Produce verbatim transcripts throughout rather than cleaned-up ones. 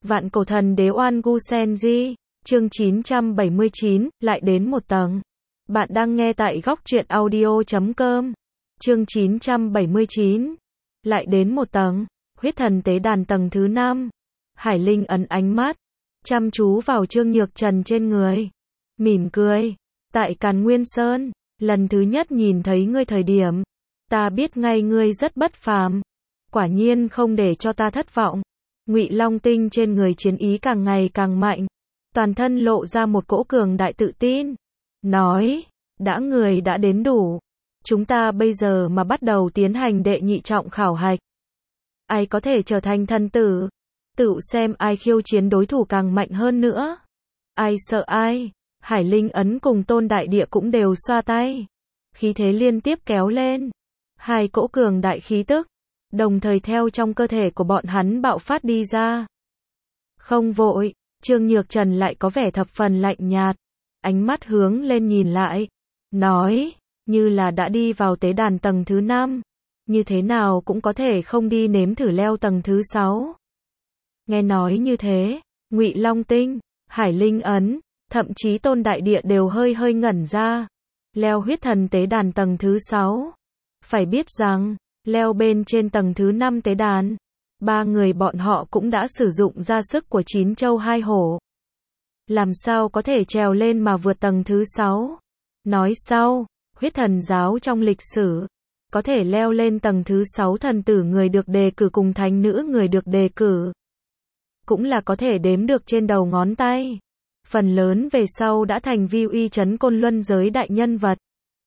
Vạn cổ thần đế Oan Gu Senji, chương chín trăm bảy mươi chín, lại đến một tầng. Bạn đang nghe tại góc truyện audio chấm com. Chương chín trăm bảy mươi chín, lại đến một tầng. Huyết thần tế đàn tầng thứ năm. Hải Linh ấn ánh mắt, chăm chú vào Trương Nhược Trần trên người. Mỉm cười. Tại Càn Nguyên Sơn, lần thứ nhất nhìn thấy ngươi thời điểm, ta biết ngay ngươi rất bất phàm. Quả nhiên không để cho ta thất vọng. Ngụy Long Tinh trên người chiến ý càng ngày càng mạnh, toàn thân lộ ra một cỗ cường đại tự tin. Nói, đã người đã đến đủ. Chúng ta bây giờ mà bắt đầu tiến hành đệ nhị trọng khảo hạch. Ai có thể trở thành thần tử? Tự xem ai khiêu chiến đối thủ càng mạnh hơn nữa. Ai sợ ai? Hải Linh ấn cùng Tôn Đại Địa cũng đều xoa tay. Khí thế liên tiếp kéo lên. Hai cỗ cường đại khí tức đồng thời theo trong cơ thể của bọn hắn bạo phát đi ra. Không vội, Trương Nhược Trần lại có vẻ thập phần lạnh nhạt, ánh mắt hướng lên nhìn lại, nói, như là đã đi vào tế đàn tầng thứ năm, như thế nào cũng có thể không đi nếm thử leo tầng thứ sáu. Nghe nói như thế, Ngụy Long Tinh, Hải Linh ấn, thậm chí Tôn Đại Địa đều hơi hơi ngẩn ra. Leo huyết thần tế đàn tầng thứ sáu. Phải biết rằng, leo bên trên tầng thứ năm tế đàn, ba người bọn họ cũng đã sử dụng ra sức của chín châu hai hổ. Làm sao có thể trèo lên mà vượt tầng thứ sáu? Nói sau, huyết thần giáo trong lịch sử, có thể leo lên tầng thứ sáu thần tử người được đề cử cùng thánh nữ người được đề cử, cũng là có thể đếm được trên đầu ngón tay. Phần lớn về sau đã thành vi uy chấn côn luân giới đại nhân vật.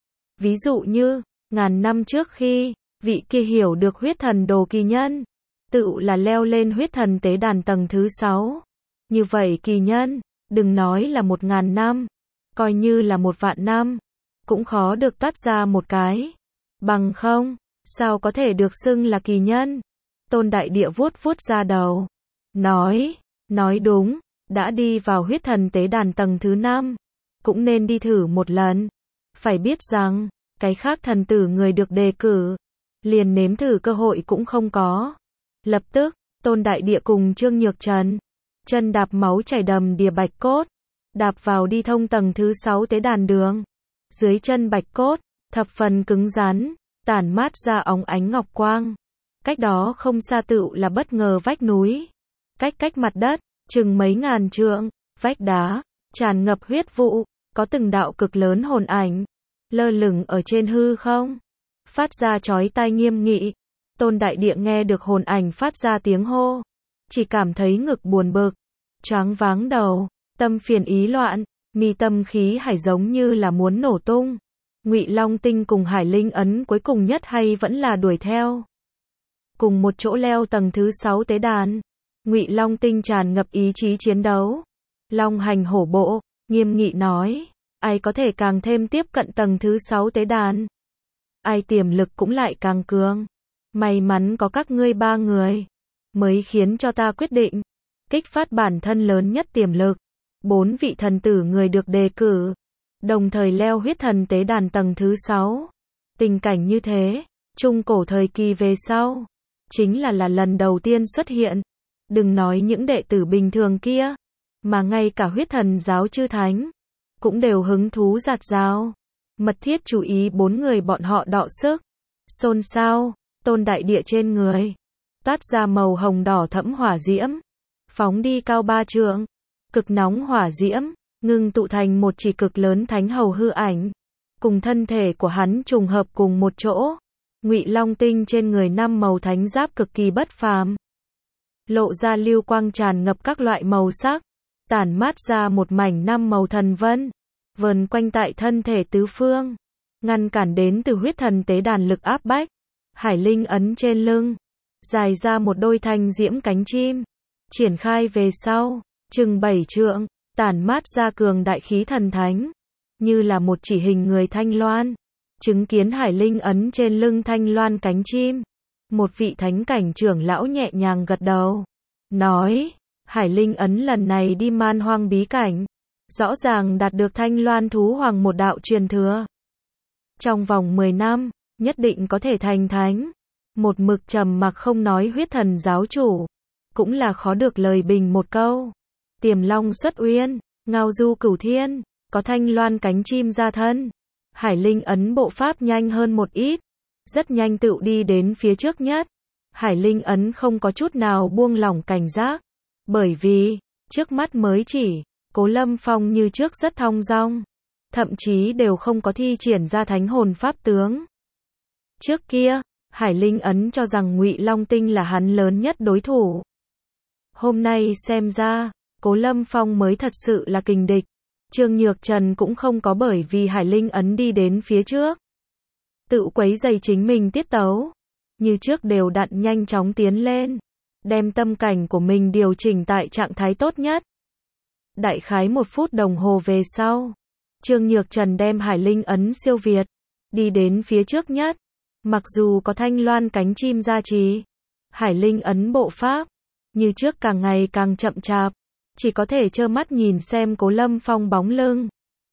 Ví dụ như, ngàn năm trước khi vị kia hiểu được huyết thần đồ kỳ nhân, tự là leo lên huyết thần tế đàn tầng thứ sáu. Như vậy kỳ nhân, đừng nói là một ngàn năm, coi như là một vạn năm, cũng khó được toát ra một cái. Bằng không, sao có thể được xưng là kỳ nhân? Tôn Đại Địa vuốt vuốt ra đầu, nói, nói đúng, đã đi vào huyết thần tế đàn tầng thứ năm, cũng nên đi thử một lần. Phải biết rằng, cái khác thần tử người được đề cử, liền nếm thử cơ hội cũng không có. Lập tức, Tôn Đại Địa cùng Trương Nhược Trần, chân đạp máu chảy đầm đìa bạch cốt, đạp vào đi thông tầng thứ sáu tế đàn đường. Dưới chân bạch cốt, thập phần cứng rắn, tản mát ra óng ánh ngọc quang. Cách đó không xa tựu là bất ngờ vách núi. Cách cách mặt đất, chừng mấy ngàn trượng, vách đá, tràn ngập huyết vụ, có từng đạo cực lớn hồn ảnh, lơ lửng ở trên hư không. Phát ra chói tai nghiêm nghị. Tôn Đại Địa nghe được hồn ảnh phát ra tiếng hô, chỉ cảm thấy ngực buồn bực, choáng váng đầu, tâm phiền ý loạn, mi tâm khí hải giống như là muốn nổ tung. Ngụy Long Tinh cùng Hải Linh ấn cuối cùng nhất hay vẫn là đuổi theo. Cùng một chỗ leo tầng thứ sáu tế đàn, Ngụy Long Tinh tràn ngập ý chí chiến đấu. Long hành hổ bộ, nghiêm nghị nói, ai có thể càng thêm tiếp cận tầng thứ sáu tế đàn, ai tiềm lực cũng lại càng cường. May mắn có các ngươi ba người, mới khiến cho ta quyết định kích phát bản thân lớn nhất tiềm lực. Bốn vị thần tử người được đề cử, đồng thời leo huyết thần tế đàn tầng thứ sáu. Tình cảnh như thế, trung cổ thời kỳ về sau, chính là là lần đầu tiên xuất hiện. Đừng nói những đệ tử bình thường kia, mà ngay cả huyết thần giáo chư thánh, cũng đều hứng thú rạt rào, mật thiết chú ý bốn người bọn họ đọ sức. Xôn xao, Tôn Đại Địa trên người toát ra màu hồng đỏ thẫm hỏa diễm, phóng đi cao ba trượng, cực nóng hỏa diễm ngưng tụ thành một chỉ cực lớn thánh hầu hư ảnh, cùng thân thể của hắn trùng hợp cùng một chỗ. Ngụy Long Tinh trên người năm màu thánh giáp cực kỳ bất phàm, lộ ra lưu quang tràn ngập các loại màu sắc, tản mát ra một mảnh năm màu thần vân, vờn quanh tại thân thể tứ phương, ngăn cản đến từ huyết thần tế đàn lực áp bách. Hải Linh ấn trên lưng, dài ra một đôi thanh diễm cánh chim, triển khai về sau, chừng bảy trượng, tản mát ra cường đại khí thần thánh, như là một chỉ hình người thanh loan. Chứng kiến Hải Linh ấn trên lưng thanh loan cánh chim, một vị thánh cảnh trưởng lão nhẹ nhàng gật đầu, nói, Hải Linh ấn lần này đi man hoang bí cảnh, rõ ràng đạt được thanh loan thú hoàng một đạo truyền thừa. Trong vòng mười năm, nhất định có thể thành thánh. Một mực trầm mặc không nói huyết thần giáo chủ, cũng là khó được lời bình một câu. Tiềm long xuất uyên, ngao du cửu thiên, có thanh loan cánh chim ra thân. Hải Linh ấn bộ pháp nhanh hơn một ít, rất nhanh tựu đi đến phía trước nhất. Hải Linh ấn không có chút nào buông lỏng cảnh giác, bởi vì, trước mắt mới chỉ, Cố Lâm Phong như trước rất thong dong, thậm chí đều không có thi triển ra thánh hồn pháp tướng. Trước kia, Hải Linh ấn cho rằng Ngụy Long Tinh là hắn lớn nhất đối thủ. Hôm nay xem ra, Cố Lâm Phong mới thật sự là kình địch. Trương Nhược Trần cũng không có bởi vì Hải Linh ấn đi đến phía trước, tự quấy rầy chính mình tiết tấu, như trước đều đặn nhanh chóng tiến lên, đem tâm cảnh của mình điều chỉnh tại trạng thái tốt nhất. Đại khái một phút đồng hồ về sau, Trương Nhược Trần đem Hải Linh ấn siêu việt, đi đến phía trước nhất. Mặc dù có thanh loan cánh chim gia trì, Hải Linh ấn bộ pháp, như trước càng ngày càng chậm chạp, chỉ có thể trơ mắt nhìn xem Cố Lâm Phong bóng lưng.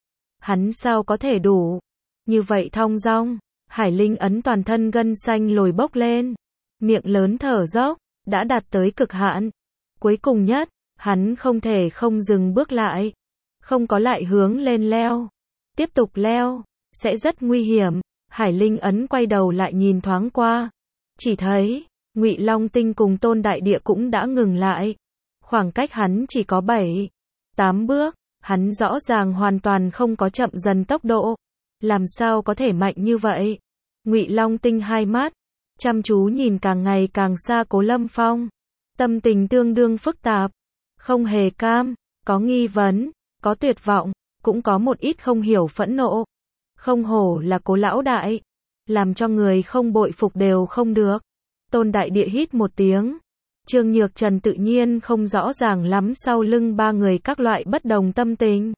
Hắn sao có thể đủ như vậy thong dong. Hải Linh ấn toàn thân gân xanh lồi bốc lên, miệng lớn thở dốc, đã đạt tới cực hạn. Cuối cùng nhất, hắn không thể không dừng bước lại, không có lại hướng lên leo. Tiếp tục leo, sẽ rất nguy hiểm. Hải Linh ấn quay đầu lại nhìn thoáng qua, chỉ thấy, Ngụy Long Tinh cùng Tôn Đại Địa cũng đã ngừng lại. Khoảng cách hắn chỉ có bảy, tám bước, hắn rõ ràng hoàn toàn không có chậm dần tốc độ. Làm sao có thể mạnh như vậy? Ngụy Long Tinh hai mắt, chăm chú nhìn càng ngày càng xa Cố Lâm Phong. Tâm tình tương đương phức tạp, không hề cam, có nghi vấn, có tuyệt vọng, cũng có một ít không hiểu phẫn nộ. Không hổ là Cố lão đại, làm cho người không bội phục đều không được. Tôn Đại Địa hít một tiếng. Trương Nhược Trần tự nhiên không rõ ràng lắm sau lưng ba người các loại bất đồng tâm tình.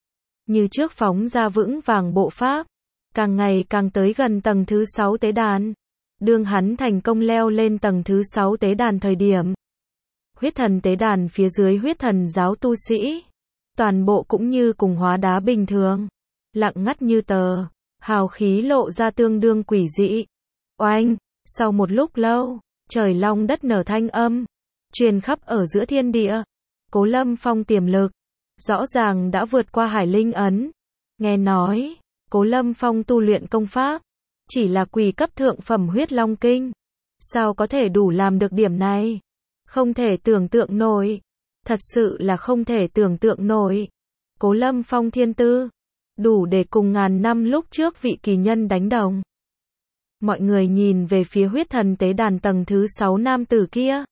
Như trước phóng ra vững vàng bộ pháp, càng ngày càng tới gần tầng thứ sáu tế đàn. Đương hắn thành công leo lên tầng thứ sáu tế đàn thời điểm, huyết thần tế đàn phía dưới huyết thần giáo tu sĩ, toàn bộ cũng như cùng hóa đá bình thường, lặng ngắt như tờ, hào khí lộ ra tương đương quỷ dị. Oanh, sau một lúc lâu, trời long đất nở thanh âm, truyền khắp ở giữa thiên địa. Cố Lâm Phong tiềm lực, rõ ràng đã vượt qua Hải Linh ấn. Nghe nói, Cố Lâm Phong tu luyện công pháp, chỉ là quỳ cấp thượng phẩm huyết long kinh. Sao có thể đủ làm được điểm này? Không thể tưởng tượng nổi. Thật sự là không thể tưởng tượng nổi. Cố Lâm Phong thiên tư, đủ để cùng ngàn năm lúc trước vị kỳ nhân đánh đồng. Mọi người nhìn về phía huyết thần tế đàn tầng thứ sáu nam tử kia,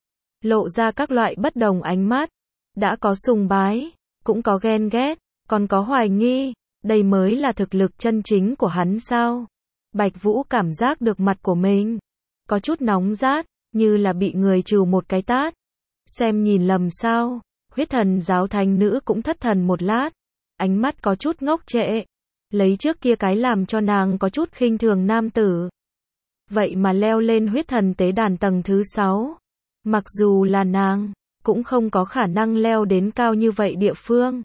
lộ ra các loại bất đồng ánh mắt, đã có sùng bái, cũng có ghen ghét, còn có hoài nghi, đây mới là thực lực chân chính của hắn sao? Bạch Vũ cảm giác được mặt của mình có chút nóng rát, như là bị người trừ một cái tát. Xem nhìn lầm sao? Huyết thần giáo thánh nữ cũng thất thần một lát, ánh mắt có chút ngốc trệ, lấy trước kia cái làm cho nàng có chút khinh thường nam tử. Vậy mà leo lên huyết thần tế đàn tầng thứ sáu. Mặc dù là nàng, cũng không có khả năng leo đến cao như vậy địa phương.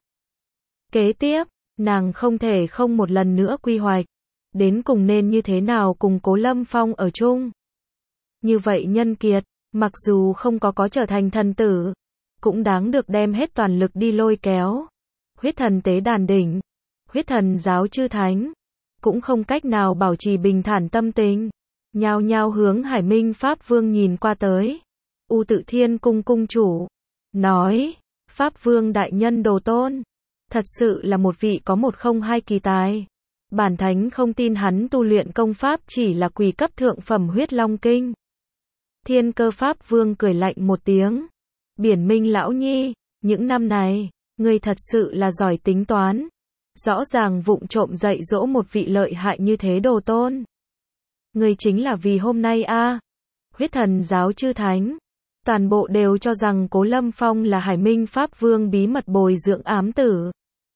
Kế tiếp, nàng không thể không một lần nữa quy hoạch, đến cùng nên như thế nào cùng Cố Lâm Phong ở chung. Như vậy nhân kiệt, mặc dù không có có trở thành thần tử, cũng đáng được đem hết toàn lực đi lôi kéo. Huyết thần tế đàn đỉnh, huyết thần giáo chư thánh, cũng không cách nào bảo trì bình thản tâm tình, nhao nhao hướng Hải Minh Pháp Vương nhìn qua tới. U Tự Thiên cung cung chủ nói, Pháp Vương đại nhân đồ tôn, thật sự là một vị có một không hai kỳ tài. Bản thánh không tin hắn tu luyện công pháp chỉ là quỳ cấp thượng phẩm huyết long kinh. Thiên Cơ Pháp Vương cười lạnh một tiếng. Biển Minh lão nhi, những năm này, ngươi thật sự là giỏi tính toán. Rõ ràng vụng trộm dạy dỗ một vị lợi hại như thế đồ tôn. Ngươi chính là vì hôm nay a à. Huyết thần giáo chư thánh, toàn bộ đều cho rằng Cố Lâm Phong là Hải Minh Pháp Vương bí mật bồi dưỡng ám tử.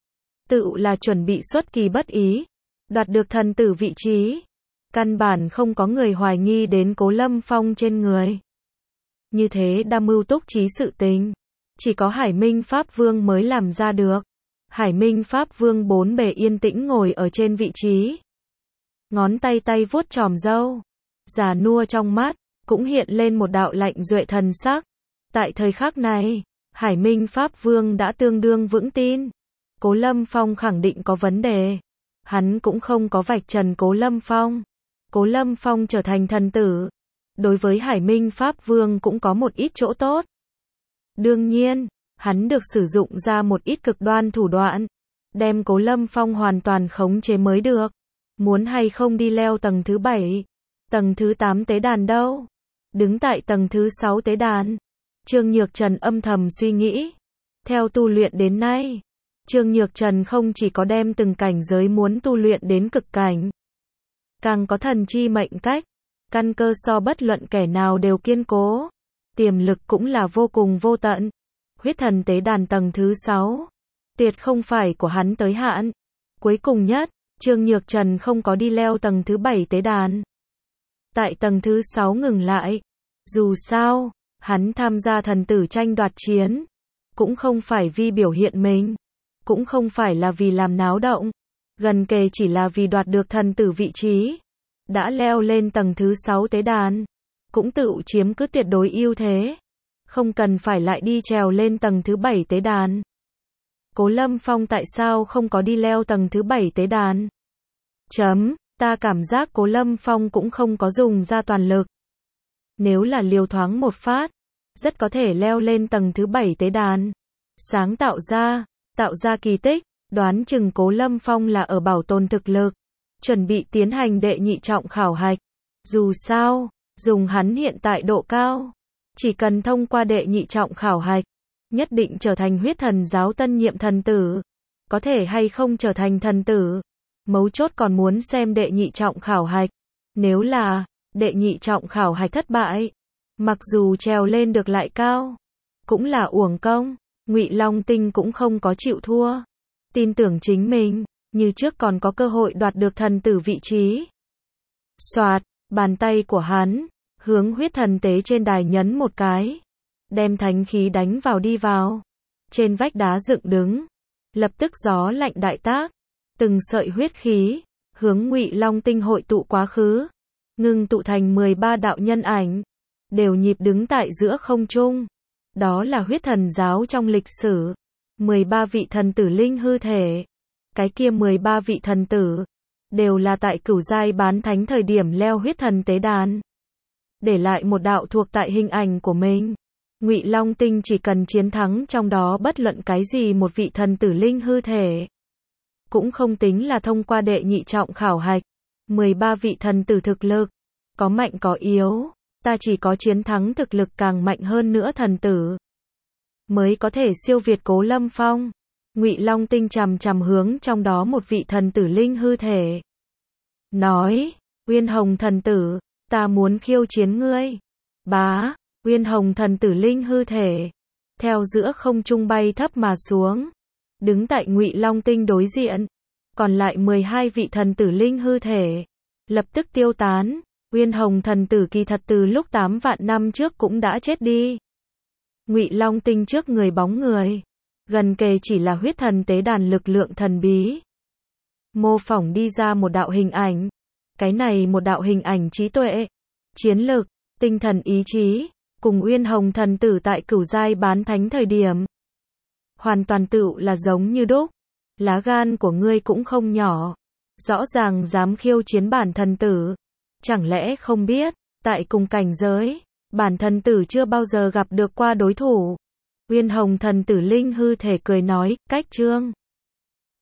Tự là chuẩn bị xuất kỳ bất ý, đoạt được thần tử vị trí. Căn bản không có người hoài nghi đến Cố Lâm Phong trên người. Như thế đa mưu túc trí sự tình, chỉ có Hải Minh Pháp Vương mới làm ra được. Hải Minh Pháp Vương bốn bề yên tĩnh ngồi ở trên vị trí. Ngón tay tay vuốt chòm râu, già nua trong mắt, cũng hiện lên một đạo lạnh duệ thần sắc. Tại thời khắc này, Hải Minh Pháp Vương đã tương đương vững tin. Cố Lâm Phong khẳng định có vấn đề. Hắn cũng không có vạch trần Cố Lâm Phong. Cố Lâm Phong trở thành thần tử. Đối với Hải Minh Pháp Vương cũng có một ít chỗ tốt. Đương nhiên, hắn được sử dụng ra một ít cực đoan thủ đoạn. Đem Cố Lâm Phong hoàn toàn khống chế mới được. Muốn hay không đi leo tầng thứ bảy. Tầng thứ tám tế đàn đâu? Đứng tại tầng thứ sáu tế đàn. Trương Nhược Trần âm thầm suy nghĩ. Theo tu luyện đến nay, Trương Nhược Trần không chỉ có đem từng cảnh giới muốn tu luyện đến cực cảnh. Càng có thần chi mệnh cách. Căn cơ so bất luận kẻ nào đều kiên cố. Tiềm lực cũng là vô cùng vô tận. Huyết thần tế đàn tầng thứ sáu. Tuyệt không phải của hắn tới hạn. Cuối cùng nhất, Trương Nhược Trần không có đi leo tầng thứ bảy tế đàn. Tại tầng thứ sáu ngừng lại. Dù sao, hắn tham gia thần tử tranh đoạt chiến. Cũng không phải vì biểu hiện mình. Cũng không phải là vì làm náo động. Gần kề chỉ là vì đoạt được thần tử vị trí. Đã leo lên tầng thứ sáu tế đàn. Cũng tự chiếm cứ tuyệt đối ưu thế. Không cần phải lại đi trèo lên tầng thứ bảy tế đàn. Cố Lâm Phong tại sao không có đi leo tầng thứ bảy tế đàn? Chấm, ta cảm giác Cố Lâm Phong cũng không có dùng ra toàn lực. Nếu là liều thoáng một phát, rất có thể leo lên tầng thứ bảy tế đàn. Sáng tạo ra, tạo ra kỳ tích, đoán chừng Cố Lâm Phong là ở bảo tồn thực lực. Chuẩn bị tiến hành đệ nhị trọng khảo hạch. Dù sao, dùng hắn hiện tại độ cao. Chỉ cần thông qua đệ nhị trọng khảo hạch. Nhất định trở thành huyết thần giáo tân nhiệm thần tử. Có thể hay không trở thành thần tử. Mấu chốt còn muốn xem đệ nhị trọng khảo hạch. Nếu là đệ nhị trọng khảo hạch thất bại, mặc dù trèo lên được lại cao, cũng là uổng công. Ngụy Long Tinh cũng không có chịu thua. Tin tưởng chính mình, như trước còn có cơ hội đoạt được thần tử vị trí. Soạt, bàn tay của hắn, hướng huyết thần tế trên đài nhấn một cái. Đem thánh khí đánh vào đi vào. Trên vách đá dựng đứng. Lập tức gió lạnh đại tác. Từng sợi huyết khí, hướng Ngụy Long Tinh hội tụ quá khứ. Ngưng tụ thành mười ba đạo nhân ảnh. Đều nhịp đứng tại giữa không trung. Đó là huyết thần giáo trong lịch sử. mười ba vị thần tử linh hư thể. Cái kia mười ba vị thần tử. Đều là tại cửu giai bán thánh thời điểm leo huyết thần tế đàn. Để lại một đạo thuộc tại hình ảnh của mình. Ngụy Long Tinh chỉ cần chiến thắng trong đó bất luận cái gì một vị thần tử linh hư thể. Cũng không tính là thông qua đệ nhị trọng khảo hạch. mười ba vị thần tử thực lực. Có mạnh có yếu. Ta chỉ có chiến thắng thực lực càng mạnh hơn nữa thần tử. Mới có thể siêu việt Cố Lâm Phong. Ngụy Long Tinh chằm chằm hướng trong đó một vị thần tử linh hư thể. Nói, Uyên Hồng thần tử, ta muốn khiêu chiến ngươi. Bá, Uyên Hồng thần tử linh hư thể. Theo giữa không trung bay thấp mà xuống. Đứng tại Ngụy Long Tinh đối diện. Còn lại mười hai vị thần tử linh hư thể. Lập tức tiêu tán. Uyên Hồng thần tử kỳ thật từ lúc tám vạn năm trước cũng đã chết đi. Ngụy Long Tinh trước người bóng người. Gần kề chỉ là huyết thần tế đàn lực lượng thần bí. Mô phỏng đi ra một đạo hình ảnh. Cái này một đạo hình ảnh trí tuệ, chiến lực, tinh thần ý chí, cùng Uyên Hồng thần tử tại cửu giai bán thánh thời điểm. Hoàn toàn tự là giống như đúc. Lá gan của ngươi cũng không nhỏ. Rõ ràng dám khiêu chiến bản thần tử. Chẳng lẽ không biết, tại cùng cảnh giới, bản thần tử chưa bao giờ gặp được qua đối thủ. Uyên Hồng thần tử linh hư thể cười nói, cách trương.